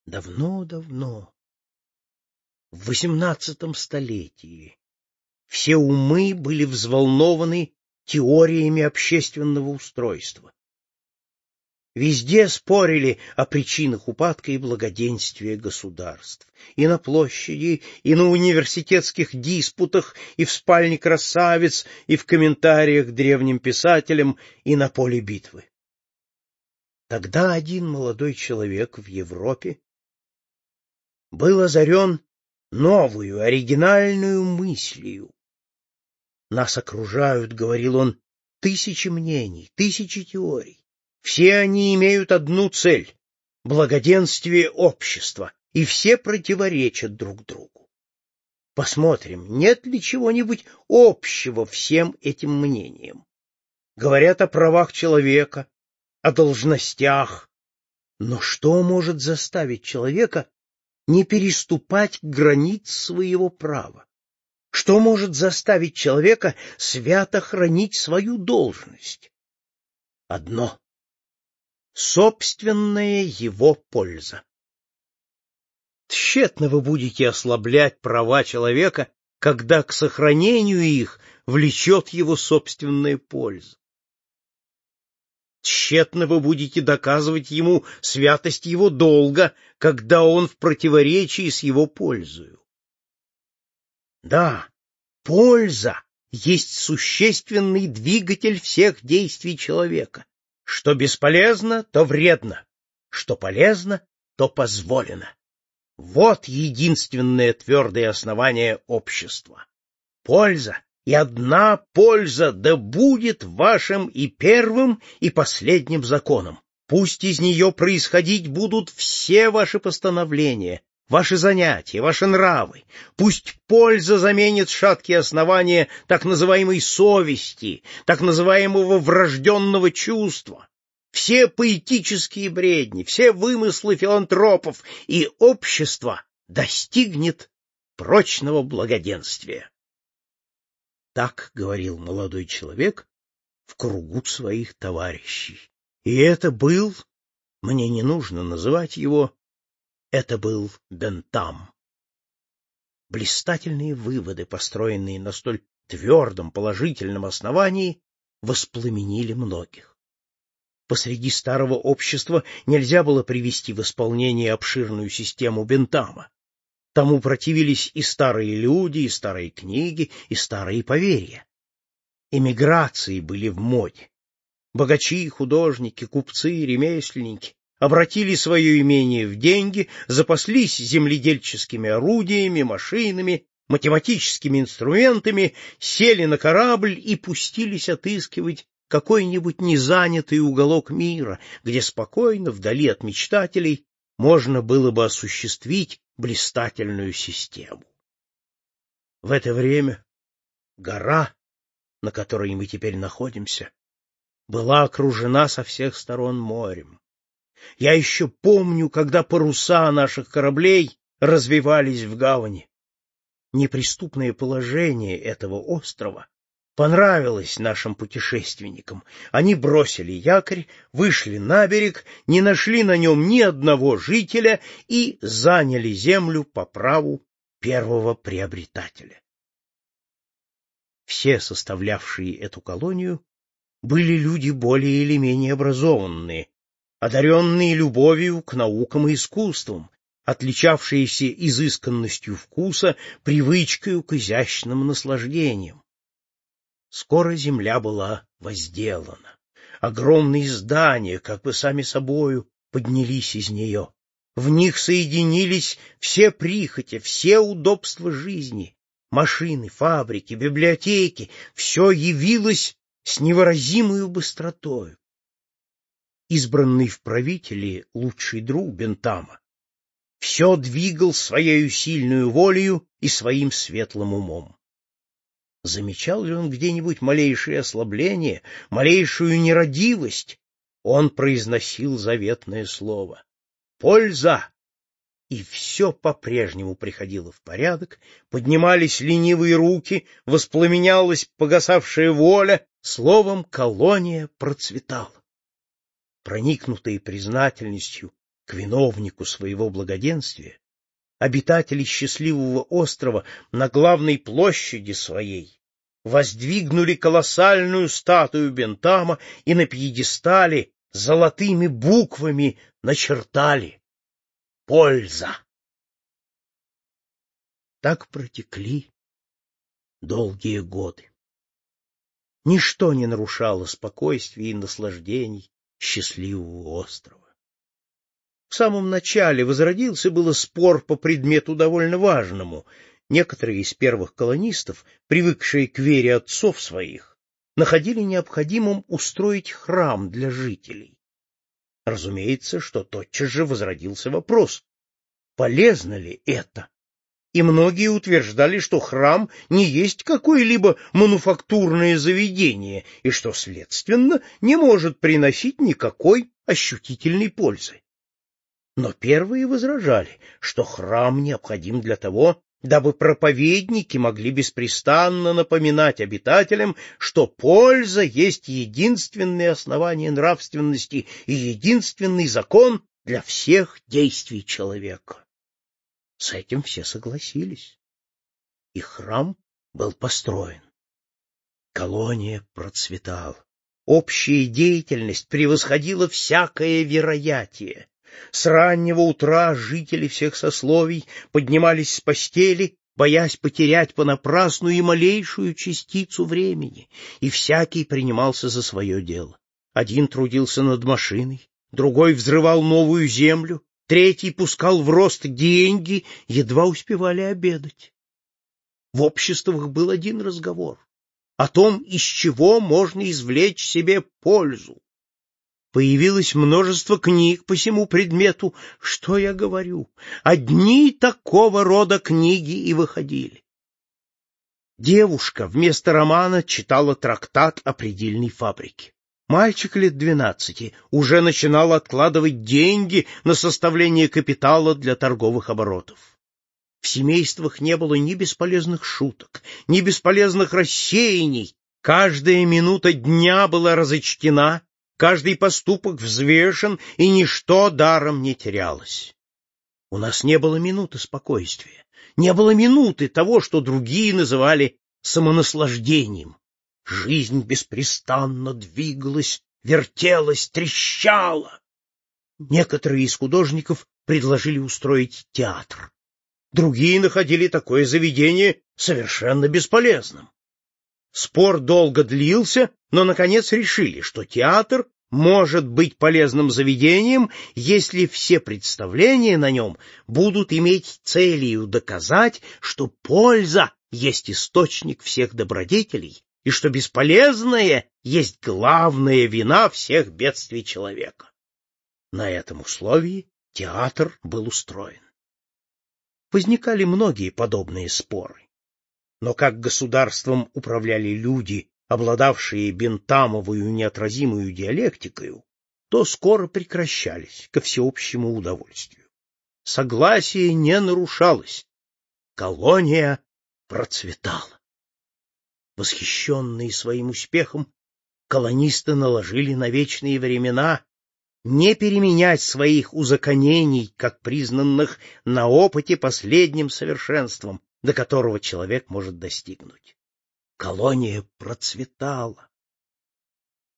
Давно-давно, в XVIII столетии, все умы были взволнованы теориями общественного устройства. Везде спорили о причинах упадка и благоденствия государств. И на площади, и на университетских диспутах, и в спальне красавиц, и в комментариях к древним писателям, и на поле битвы. Тогда один молодой человек в Европе был озарен новую, оригинальную мыслью. «Нас окружают, — говорил он, — тысячи мнений, тысячи теорий. Все они имеют одну цель — благоденствие общества, и все противоречат друг другу. Посмотрим, нет ли чего-нибудь общего всем этим мнениям. Говорят о правах человека, о должностях. Но что может заставить человека не переступать границ своего права? Что может заставить человека свято хранить свою должность? Одно — собственная его польза. Тщетно вы будете ослаблять права человека, когда к сохранению их влечет его собственная польза. Тщетно вы будете доказывать ему святость его долга, когда он в противоречии с его пользою. Да, польза есть существенный двигатель всех действий человека. Что бесполезно, то вредно, что полезно, то позволено. Вот единственное твердое основание общества. Польза, и одна польза да будет вашим и первым, и последним законом. Пусть из нее происходить будут все ваши постановления, ваши занятия, ваши нравы. Пусть польза заменит шаткие основания так называемой совести, так называемого врожденного чувства. Все поэтические бредни, все вымыслы филантропов, и общество достигнет прочного благоденствия. Так говорил молодой человек в кругу своих товарищей. И это был, мне не нужно называть его, это был Бентам. Блистательные выводы, построенные на столь твердом положительном основании, воспламенили многих. Посреди старого общества нельзя было привести в исполнение обширную систему Бентама. Тому противились и старые люди, и старые книги, и старые поверья. Эмиграции были в моде. Богачи, художники, купцы, ремесленники обратили свое имение в деньги, запаслись земледельческими орудиями, машинами, математическими инструментами, сели на корабль и пустились отыскивать какой-нибудь незанятый уголок мира, где спокойно, вдали от мечтателей, можно было бы осуществить блистательную систему. В это время гора, на которой мы теперь находимся, была окружена со всех сторон морем. Я еще помню, когда паруса наших кораблей развевались в гавани. Неприступное положение этого острова понравилось нашим путешественникам. Они бросили якорь, вышли на берег, не нашли на нем ни одного жителя и заняли землю по праву первого приобретателя. Все составлявшие эту колонию были люди более или менее образованные, одаренные любовью к наукам и искусствам, отличавшиеся изысканностью вкуса, привычкою к изящным наслаждениям. Скоро земля была возделана. Огромные здания, как бы сами собою, поднялись из нее. В них соединились все прихоти, все удобства жизни. Машины, фабрики, библиотеки — все явилось с невыразимою быстротою. Избранный в правители лучший друг Бентама все двигал своею сильную волею и своим светлым умом. Замечал ли он где-нибудь малейшее ослабление, малейшую нерадивость, он произносил заветное слово «Польза!» И все по-прежнему приходило в порядок, поднимались ленивые руки, воспламенялась погасавшая воля, словом, колония процветала. Проникнутые признательностью К виновнику своего благоденствия обитатели счастливого острова на главной площади своей воздвигнули колоссальную статую Бентама и на пьедестале золотыми буквами начертали «Польза». Так протекли долгие годы. Ничто не нарушало спокойствия и наслаждений счастливого острова. В самом начале возродился было спор по предмету довольно важному. Некоторые из первых колонистов, привыкшие к вере отцов своих, находили необходимым устроить храм для жителей. Разумеется, что тотчас же возродился вопрос, полезно ли это? И многие утверждали, что храм не есть какое-либо мануфактурное заведение и что, следственно, не может приносить никакой ощутительной пользы. Но первые возражали, что храм необходим для того, дабы проповедники могли беспрестанно напоминать обитателям, что польза есть единственное основание нравственности и единственный закон для всех действий человека. С этим все согласились, и храм был построен. Колония процветала. Общая деятельность превосходила всякое вероятие. С раннего утра жители всех сословий поднимались с постели, боясь потерять понапрасну и малейшую частицу времени, и всякий принимался за свое дело. Один трудился над машиной, другой взрывал новую землю, третий пускал в рост деньги, едва успевали обедать. В обществах был один разговор о том, из чего можно извлечь себе пользу. Появилось множество книг по сему предмету. Что я говорю? Одни такого рода книги и выходили. Девушка вместо романа читала трактат о предельной фабрике. Мальчик лет 12 уже начинал откладывать деньги на составление капитала для торговых оборотов. В семействах не было ни бесполезных шуток, ни бесполезных рассеяний. Каждая минута дня была разочтена, каждый поступок взвешен, и ничто даром не терялось. У нас не было минуты спокойствия, не было минуты того, что другие называли самонаслаждением. Жизнь беспрестанно двигалась, вертелась, трещала. Некоторые из художников предложили устроить театр. Другие находили такое заведение совершенно бесполезным. Спор долго длился, но, наконец, решили, что театр может быть полезным заведением, если все представления на нем будут иметь целью доказать, что польза есть источник всех добродетелей и что бесполезное есть главная вина всех бедствий человека. На этом условии театр был устроен. Возникали многие подобные споры. Но как государством управляли люди, обладавшие бентамовую неотразимую диалектикою, то скоро прекращались ко всеобщему удовольствию. Согласие не нарушалось. Колония процветала. Восхищенные своим успехом, колонисты наложили на вечные времена не переменять своих узаконений, как признанных на опыте последним совершенством, до которого человек может достигнуть. Колония процветала.